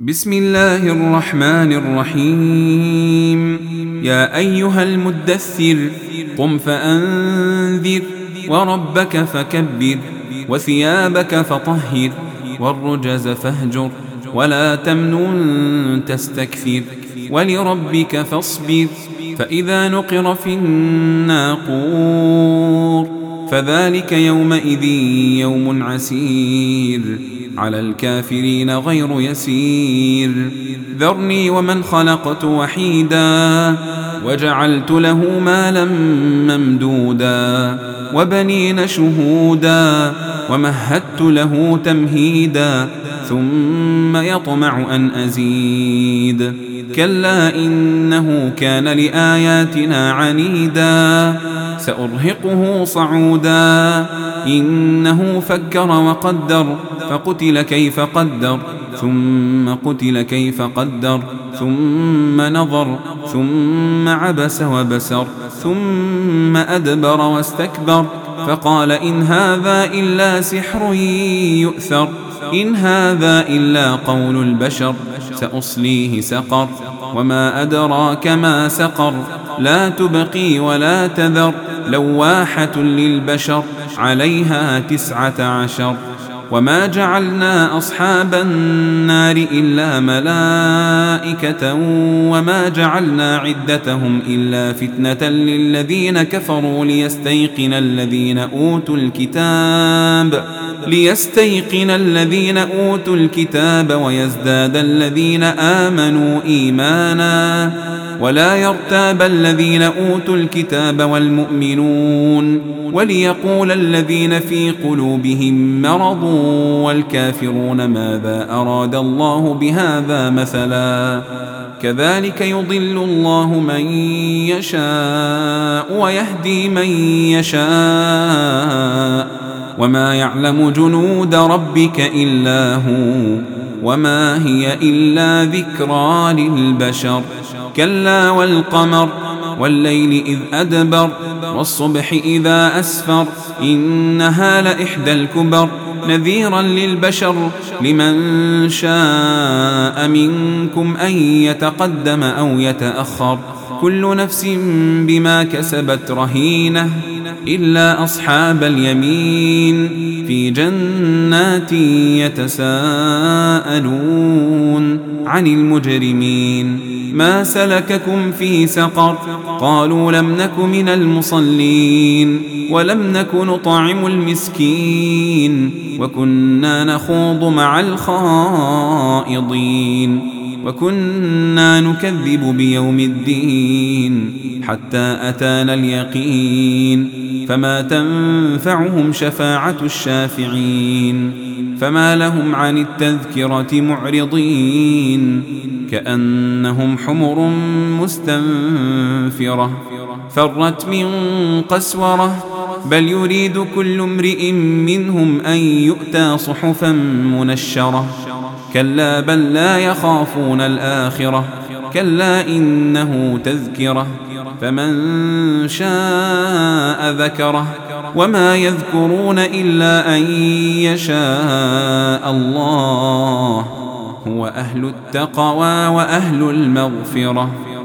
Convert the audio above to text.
بسم الله الرحمن الرحيم. يا أيها المدثر قم فأنذر وربك فكبر وثيابك فطهر والرجز فاهجر ولا تمنن تستكثر ولربك فاصبر. فإذا نقر في الناقور فذلك يومئذ يوم عسير على الكافرين غير يسير. ذرني ومن خلقت وحيدا وجعلت له مالا ممدودا وبنين شهودا ومهدت له تمهيدا ثم يطمع أن أزيد. كلا إنه كان لآياتنا عنيدا سأرهقه صعودا. إنه فكر وقدر فقتل كيف قدر ثم قتل كيف قدر ثم نظر ثم عبس وبسر ثم أدبر واستكبر فقال إن هذا إلا سحر يؤثر إن هذا إلا قول البشر سأصليه سقر وما أدراك ما سقر لا تبقي ولا تذر لواحة للبشر عليها 19. وما جعلنا أصحاب النار إلا ملائكة وما جعلنا عدتهم إلا فتنة للذين كفروا ليستيقن الذين أوتوا الكتاب ويزداد الذين آمنوا إيمانا ولا يرتاب الذين أوتوا الكتاب والمؤمنون وليقول الذين في قلوبهم مرض والكافرون ماذا أراد الله بهذا مثلا. كذلك يضل الله من يشاء ويهدي من يشاء وما يعلم جنود ربك إلا هو وما هي إلا ذكرى للبشر. كلا والقمر والليل إذ أدبر والصبح إذا أسفر إنها لإحدى الكبر نذيرا للبشر لمن شاء منكم أن يتقدم أو يتأخر كل نفس بما كسبت رهينة إلا أصحاب اليمين في جنات يتساءلون عن المجرمين ما سلككم في سقر قالوا لم نك من المصلين ولم نك نطعم المسكين وكنا نخوض مع الخائضين وكنا نكذب بيوم الدين حتى أتانا اليقين فما تنفعهم شفاعة الشافعين. فما لهم عن التذكرة معرضين كأنهم حمر مستنفرة فرت من قسورة بل يريد كل امرئ منهم أن يؤتى صحفا منشرة كلا بل لا يخافون الآخرة كلا إنه تذكرة فمن شاء ذكره وما يذكرون إلا أن يشاء الله هو أهل التقوى وأهل المغفرة.